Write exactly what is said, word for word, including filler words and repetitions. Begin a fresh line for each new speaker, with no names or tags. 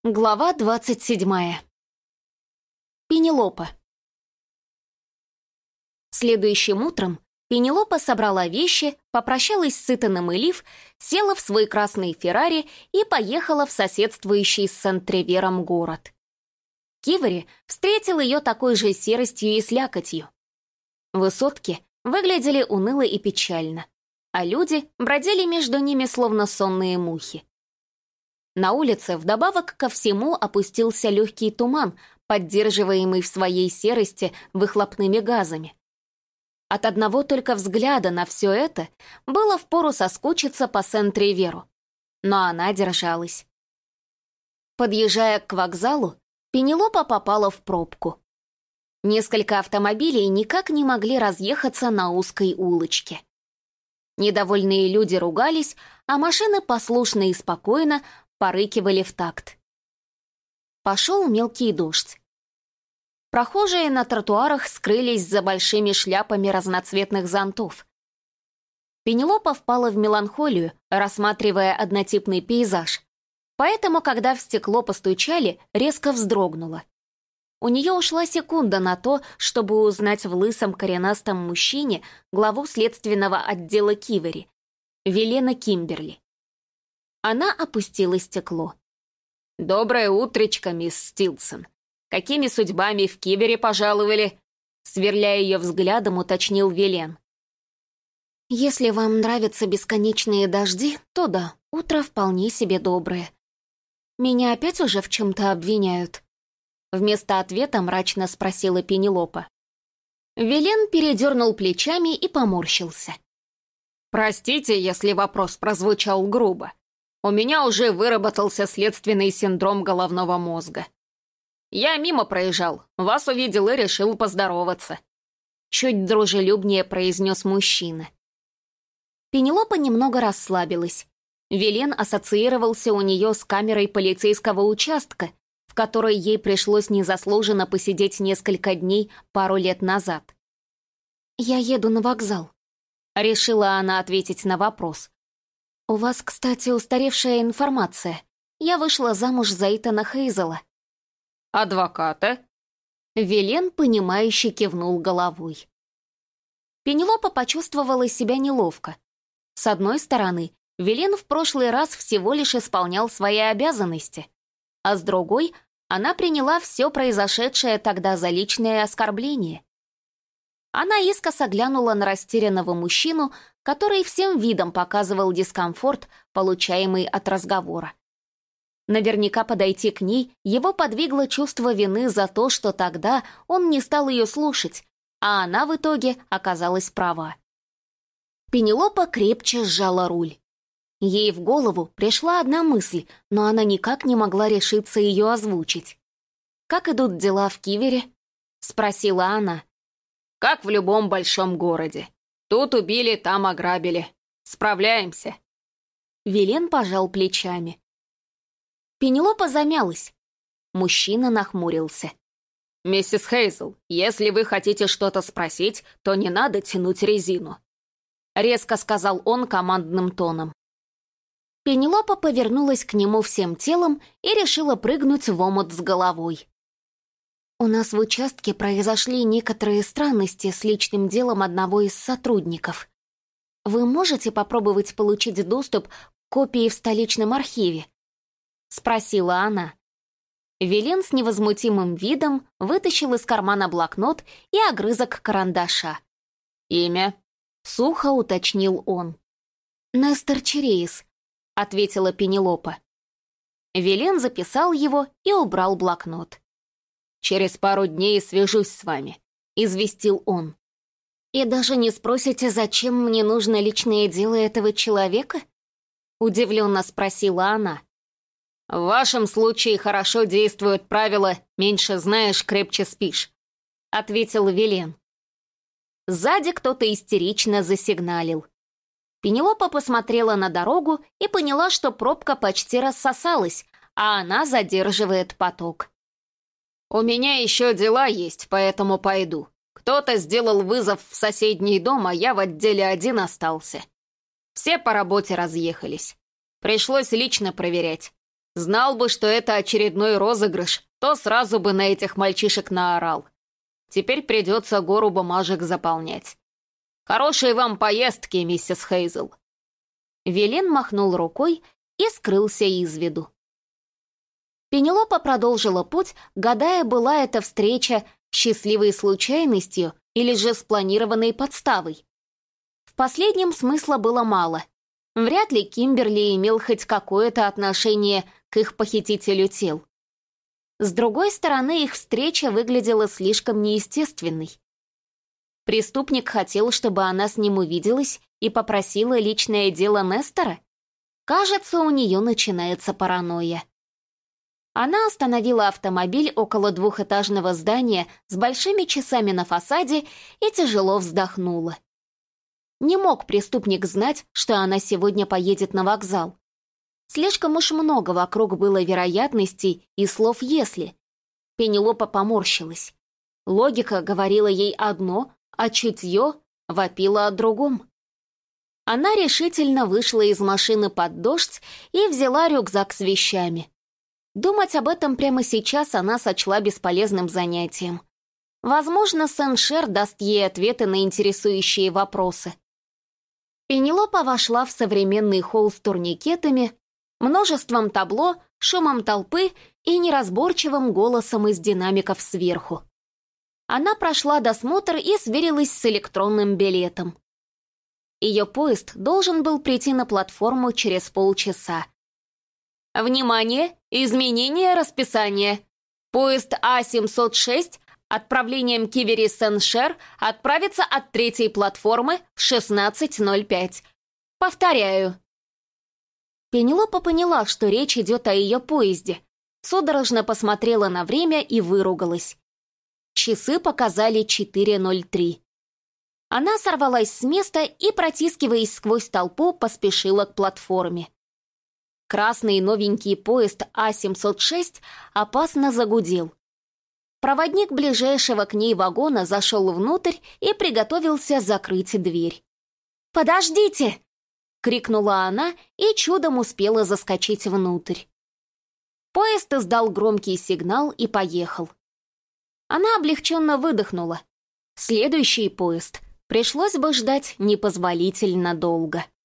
Глава двадцать седьмая. Пенелопа. Следующим утром Пенелопа собрала вещи, попрощалась с Итаном и Лив, села в свой красный Феррари и поехала в соседствующий с Сент-Тревером город. Кивери встретил ее такой же серостью и слякотью. Высотки выглядели уныло и печально, а люди бродили между ними словно сонные мухи. На улице вдобавок ко всему опустился легкий туман, поддерживаемый в своей серости выхлопными газами. От одного только взгляда на все это было впору соскучиться по Сент-Треверу, но она держалась. Подъезжая к вокзалу, Пенелопа попала в пробку. Несколько автомобилей никак не могли разъехаться на узкой улочке. Недовольные люди ругались, а машины послушно и спокойно порыкивали в такт. Пошел мелкий дождь. Прохожие на тротуарах скрылись за большими шляпами разноцветных зонтов. Пенелопа впала в меланхолию, рассматривая однотипный пейзаж, поэтому, когда в стекло постучали, резко вздрогнула. У нее ушла секунда на то, чтобы узнать в лысом коренастом мужчине главу следственного отдела Кивери, Велена Кимберли. Она опустила стекло. «Доброе утречко, мисс Стилсон. Какими судьбами в Кивере пожаловали?» Сверляя ее взглядом, уточнил Велен. «Если вам нравятся бесконечные дожди, то да, утро вполне себе доброе. Меня опять уже в чем-то обвиняют?» Вместо ответа мрачно спросила Пенелопа. Велен передернул плечами и поморщился. «Простите, если вопрос прозвучал грубо. У меня уже выработался следственный синдром головного мозга. Я мимо проезжал, вас увидел и решил поздороваться», — чуть дружелюбнее произнес мужчина. Пенелопа немного расслабилась. Велен ассоциировался у нее с камерой полицейского участка, в которой ей пришлось незаслуженно посидеть несколько дней пару лет назад. «Я еду на вокзал», — решила она ответить на вопрос. «У вас, кстати, устаревшая информация. Я вышла замуж за Итана Хейзела». «Адвоката?» Велен, понимающе кивнул головой. Пенелопа почувствовала себя неловко. С одной стороны, Велен в прошлый раз всего лишь исполнял свои обязанности, а с другой, она приняла все произошедшее тогда за личное оскорбление. Она искоса глянула на растерянного мужчину, который всем видом показывал дискомфорт, получаемый от разговора. Наверняка подойти к ней его подвигло чувство вины за то, что тогда он не стал ее слушать, а она в итоге оказалась права. Пенелопа крепче сжала руль. Ей в голову пришла одна мысль, но она никак не могла решиться ее озвучить. «Как идут дела в Кивере?» — спросила она. «Как в любом большом городе. Тут убили, там ограбили. Справляемся». Велен пожал плечами. Пенелопа замялась. Мужчина нахмурился. «Миссис Хейзел, если вы хотите что-то спросить, то не надо тянуть резину», — резко сказал он командным тоном. Пенелопа повернулась к нему всем телом и решила прыгнуть в омут с головой. «У нас в участке произошли некоторые странности с личным делом одного из сотрудников. Вы можете попробовать получить доступ к копии в столичном архиве?» — спросила она. Велен с невозмутимым видом вытащил из кармана блокнот и огрызок карандаша. «Имя?» — сухо уточнил он. «Нестор Череис», — ответила Пенелопа. Велен записал его и убрал блокнот. «Через пару дней свяжусь с вами», — известил он. «И даже не спросите, зачем мне нужно личное дело этого человека?» — удивленно спросила она. «В вашем случае хорошо действует правило «меньше знаешь, крепче спишь», — ответил Велен. Сзади кто-то истерично засигналил. Пенелопа посмотрела на дорогу и поняла, что пробка почти рассосалась, а она задерживает поток. «У меня еще дела есть, поэтому пойду. Кто-то сделал вызов в соседний дом, а я в отделе один остался. Все по работе разъехались. Пришлось лично проверять. Знал бы, что это очередной розыгрыш, то сразу бы на этих мальчишек наорал. Теперь придется гору бумажек заполнять. Хорошей вам поездки, миссис Хейзел». Вилен махнул рукой и скрылся из виду. Пенелопа продолжила путь, гадая, была эта встреча счастливой случайностью или же спланированной подставой. В последнем смысла было мало. Вряд ли Кимберли имел хоть какое-то отношение к их похитителю тел. С другой стороны, их встреча выглядела слишком неестественной. Преступник хотел, чтобы она с ним увиделась и попросила личное дело Нестора? Кажется, у нее начинается паранойя. Она остановила автомобиль около двухэтажного здания с большими часами на фасаде и тяжело вздохнула. Не мог преступник знать, что она сегодня поедет на вокзал. Слишком уж много вокруг было вероятностей и слов «если». Пенелопа поморщилась. Логика говорила ей одно, а чутье вопило о другом. Она решительно вышла из машины под дождь и взяла рюкзак с вещами. Думать об этом прямо сейчас она сочла бесполезным занятием. Возможно, Сен-Шер даст ей ответы на интересующие вопросы. Пенелопа вошла в современный холл с турникетами, множеством табло, шумом толпы и неразборчивым голосом из динамиков сверху. Она прошла досмотр и сверилась с электронным билетом. Ее поезд должен был прийти на платформу через полчаса. Внимание! Изменение расписания. Поезд А семьсот шесть отправлением Кивери-Сен-Шер отправится от третьей платформы в шестнадцать ноль пять. Повторяю. Пенелопа поняла, что речь идет о ее поезде. Судорожно посмотрела на время и выругалась. Часы показали четыре ноль три. Она сорвалась с места и, протискиваясь сквозь толпу, поспешила к платформе. Красный новенький поезд А семьсот шесть опасно загудел. Проводник ближайшего к ней вагона зашел внутрь и приготовился закрыть дверь. «Подождите!» — крикнула она и чудом успела заскочить внутрь. Поезд издал громкий сигнал и поехал. Она облегченно выдохнула. Следующий поезд пришлось бы ждать непозволительно долго.